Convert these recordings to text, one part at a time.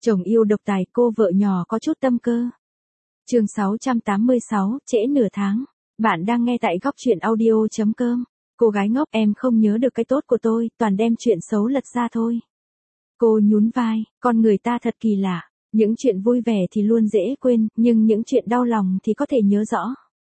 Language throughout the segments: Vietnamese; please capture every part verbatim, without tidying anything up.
Chồng yêu độc tài, cô vợ nhỏ có chút tâm cơ. Chương sáu trăm tám mươi sáu, trễ nửa tháng. Bạn đang nghe tại góc truyện audio chấm com. Cô gái ngốc, em không nhớ được cái tốt của tôi, toàn đem chuyện xấu lật ra thôi. Cô nhún vai, con người ta thật kỳ lạ. Những chuyện vui vẻ thì luôn dễ quên, nhưng những chuyện đau lòng thì có thể nhớ rõ.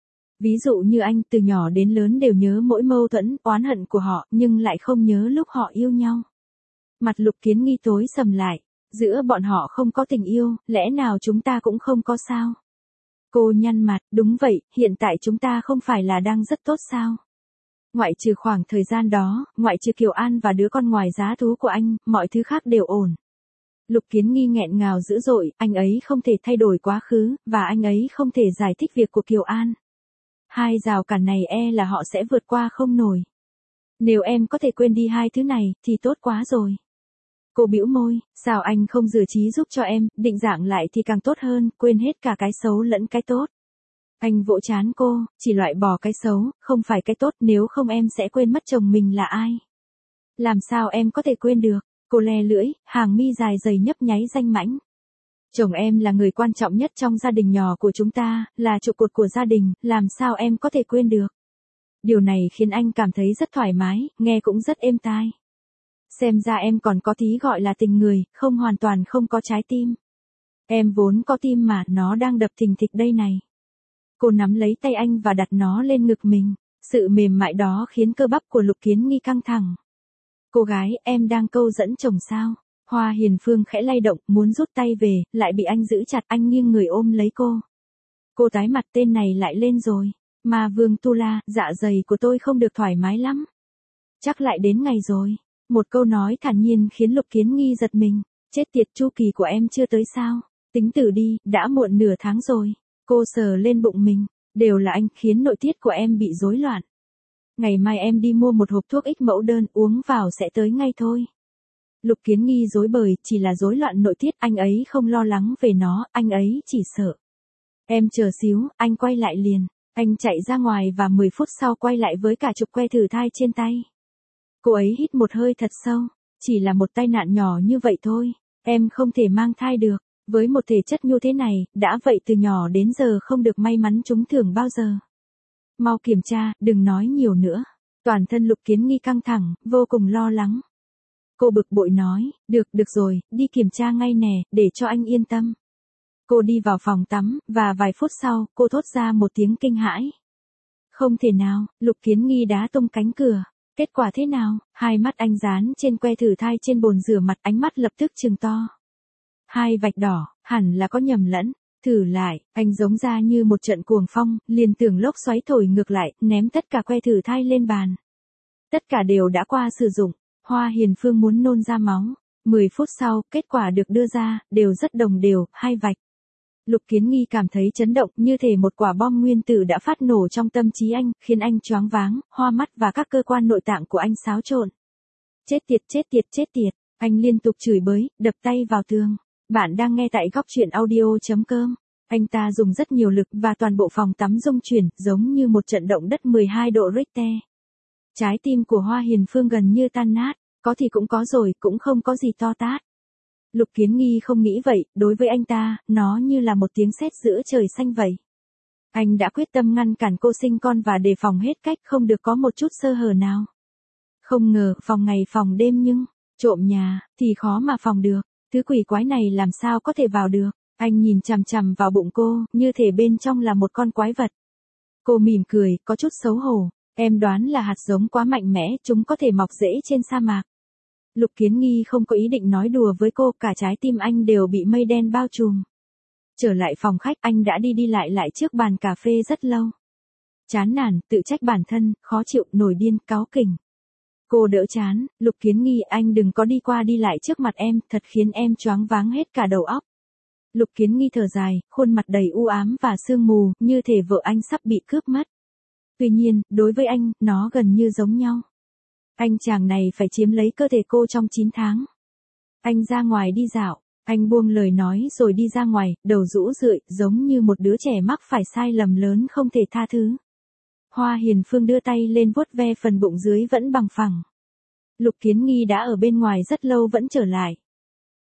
Ví dụ như anh, từ nhỏ đến lớn đều nhớ mỗi mâu thuẫn, oán hận của họ, nhưng lại không nhớ lúc họ yêu nhau. Mặt Lục Kiến Nghi tối sầm lại. Giữa bọn họ không có tình yêu, lẽ nào chúng ta cũng không có sao? Cô nhăn mặt, đúng vậy, hiện tại chúng ta không phải là đang rất tốt sao? Ngoại trừ khoảng thời gian đó, ngoại trừ Kiều An và đứa con ngoài giá thú của anh, mọi thứ khác đều ổn. Lục Kiến Nghi nghẹn ngào dữ dội, anh ấy không thể thay đổi quá khứ, và anh ấy không thể giải thích việc của Kiều An. Hai rào cản này e là họ sẽ vượt qua không nổi. Nếu em có thể quên đi hai thứ này, thì tốt quá rồi. Cô bĩu môi, sao anh không rửa trí giúp cho em, định dạng lại thì càng tốt hơn, quên hết cả cái xấu lẫn cái tốt. Anh vỗ trán cô, chỉ loại bỏ cái xấu, không phải cái tốt, nếu không em sẽ quên mất chồng mình là ai. Làm sao em có thể quên được? Cô le lưỡi, hàng mi dài dày nhấp nháy danh mãnh. Chồng em là người quan trọng nhất trong gia đình nhỏ của chúng ta, là trụ cột của gia đình, làm sao em có thể quên được? Điều này khiến anh cảm thấy rất thoải mái, nghe cũng rất êm tai. Xem ra em còn có tí gọi là tình người, không hoàn toàn không có trái tim. Em vốn có tim mà, nó đang đập thình thịch đây này. Cô nắm lấy tay anh và đặt nó lên ngực mình. Sự mềm mại đó khiến cơ bắp của Lục Kiến Nghi căng thẳng. Cô gái, em đang câu dẫn chồng sao? Hoa Hiền Phương khẽ lay động, muốn rút tay về, lại bị anh giữ chặt, anh nghiêng người ôm lấy cô. Cô tái mặt, tên này lại lên rồi. Ma Vương Tu La, dạ dày của tôi không được thoải mái lắm. Chắc lại đến ngày rồi. Một câu nói thản nhiên khiến Lục Kiến Nghi giật mình. Chết tiệt, chu kỳ của em chưa tới sao? Tính từ đi, đã muộn nửa tháng rồi. Cô sờ lên bụng mình. Đều là anh khiến nội tiết của em bị rối loạn. Ngày mai em đi mua một hộp thuốc ích mẫu đơn, uống vào sẽ tới ngay thôi. Lục Kiến Nghi rối bời, chỉ là rối loạn nội tiết, anh ấy không lo lắng về nó, anh ấy chỉ sợ. Em chờ xíu, anh quay lại liền. Anh chạy ra ngoài và mười phút sau quay lại với cả chục que thử thai trên tay. Cô ấy hít một hơi thật sâu. Chỉ là một tai nạn nhỏ như vậy thôi. Em không thể mang thai được. Với một thể chất như thế này, đã vậy từ nhỏ đến giờ không được may mắn trúng thưởng bao giờ. Mau kiểm tra, đừng nói nhiều nữa. Toàn thân Lục Kiến Nghi căng thẳng, vô cùng lo lắng. Cô bực bội nói, được, được rồi, đi kiểm tra ngay nè, để cho anh yên tâm. Cô đi vào phòng tắm, và vài phút sau, cô thốt ra một tiếng kinh hãi. Không thể nào, Lục Kiến Nghi đá tung cánh cửa. Kết quả thế nào? Hai mắt anh dán trên que thử thai trên bồn rửa mặt, ánh mắt lập tức trừng to. Hai vạch đỏ, hẳn là có nhầm lẫn. Thử lại, anh giống ra như một trận cuồng phong, liền tưởng lốc xoáy thổi ngược lại, ném tất cả que thử thai lên bàn. Tất cả đều đã qua sử dụng. Hoa Hiền Phương muốn nôn ra máu. Mười phút sau, kết quả được đưa ra, đều rất đồng đều, hai vạch. Lục Kiến Nghi cảm thấy chấn động, như thể một quả bom nguyên tử đã phát nổ trong tâm trí anh, khiến anh choáng váng, hoa mắt và các cơ quan nội tạng của anh xáo trộn. Chết tiệt, chết tiệt, chết tiệt. Anh liên tục chửi bới, đập tay vào tường. Bạn đang nghe tại góc truyện audio chấm com. Anh ta dùng rất nhiều lực và toàn bộ phòng tắm rung chuyển, giống như một trận động đất mười hai độ Richter. Trái tim của Hoa Hiền Phương gần như tan nát, có thì cũng có rồi, cũng không có gì to tát. Lục Kiến Nghi không nghĩ vậy, đối với anh ta, nó như là một tiếng sét giữa trời xanh vậy. Anh đã quyết tâm ngăn cản cô sinh con và đề phòng hết cách, không được có một chút sơ hở nào. Không ngờ, phòng ngày phòng đêm nhưng, trộm nhà, thì khó mà phòng được. Thứ quỷ quái này làm sao có thể vào được. Anh nhìn chằm chằm vào bụng cô, như thể bên trong là một con quái vật. Cô mỉm cười, có chút xấu hổ. Em đoán là hạt giống quá mạnh mẽ, chúng có thể mọc rễ trên sa mạc. Lục Kiến Nghi không có ý định nói đùa với cô, cả trái tim anh đều bị mây đen bao trùm. Trở lại phòng khách, anh đã đi đi lại lại trước bàn cà phê rất lâu. Chán nản, tự trách bản thân, khó chịu, nổi điên, cáu kỉnh. Cô đỡ chán, Lục Kiến Nghi, anh đừng có đi qua đi lại trước mặt em, thật khiến em choáng váng hết cả đầu óc. Lục Kiến Nghi thở dài, khuôn mặt đầy u ám và sương mù, như thể vợ anh sắp bị cướp mất. Tuy nhiên, đối với anh, nó gần như giống nhau. Anh chàng này phải chiếm lấy cơ thể cô trong chín tháng. Anh ra ngoài đi dạo, anh buông lời nói rồi đi ra ngoài, đầu rũ rượi, giống như một đứa trẻ mắc phải sai lầm lớn không thể tha thứ. Hoa Hiền Phương đưa tay lên vuốt ve phần bụng dưới vẫn bằng phẳng. Lục Kiến Nghi đã ở bên ngoài rất lâu vẫn trở lại.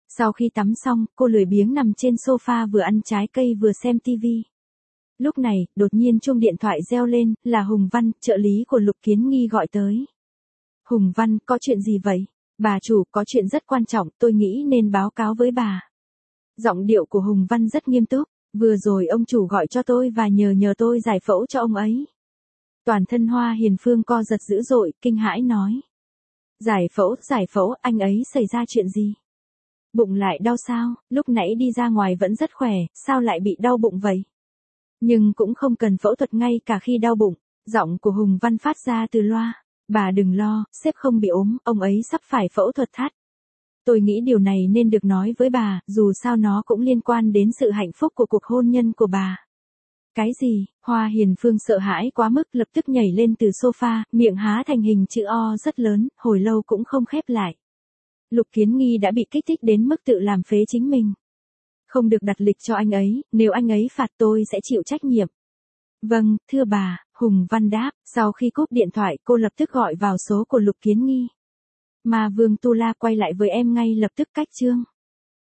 Sau khi tắm xong, cô lười biếng nằm trên sofa vừa ăn trái cây vừa xem tivi. Lúc này, đột nhiên chuông điện thoại reo lên, là Hùng Văn, trợ lý của Lục Kiến Nghi gọi tới. Hùng Văn, có chuyện gì vậy? Bà chủ, có chuyện rất quan trọng, tôi nghĩ nên báo cáo với bà. Giọng điệu của Hùng Văn rất nghiêm túc, vừa rồi ông chủ gọi cho tôi và nhờ nhờ tôi giải phẫu cho ông ấy. Toàn thân Hoa Hiền Phương co giật dữ dội, kinh hãi nói. Giải phẫu, giải phẫu, anh ấy xảy ra chuyện gì? Bụng lại đau sao, lúc nãy đi ra ngoài vẫn rất khỏe, sao lại bị đau bụng vậy? Nhưng cũng không cần phẫu thuật ngay cả khi đau bụng, giọng của Hùng Văn phát ra từ loa. Bà đừng lo, sếp không bị ốm, ông ấy sắp phải phẫu thuật thắt. Tôi nghĩ điều này nên được nói với bà, dù sao nó cũng liên quan đến sự hạnh phúc của cuộc hôn nhân của bà. Cái gì? Hoa Hiền Phương sợ hãi quá mức lập tức nhảy lên từ sofa, miệng há thành hình chữ O rất lớn, hồi lâu cũng không khép lại. Lục Kiến Nghi đã bị kích thích đến mức tự làm phế chính mình. Không được đặt lịch cho anh ấy, nếu anh ấy phạt tôi sẽ chịu trách nhiệm. Vâng, thưa bà, Hùng Văn đáp, sau khi cúp điện thoại cô lập tức gọi vào số của Lục Kiến Nghi. Mà Vương Tu La quay lại với em ngay lập tức cách chương.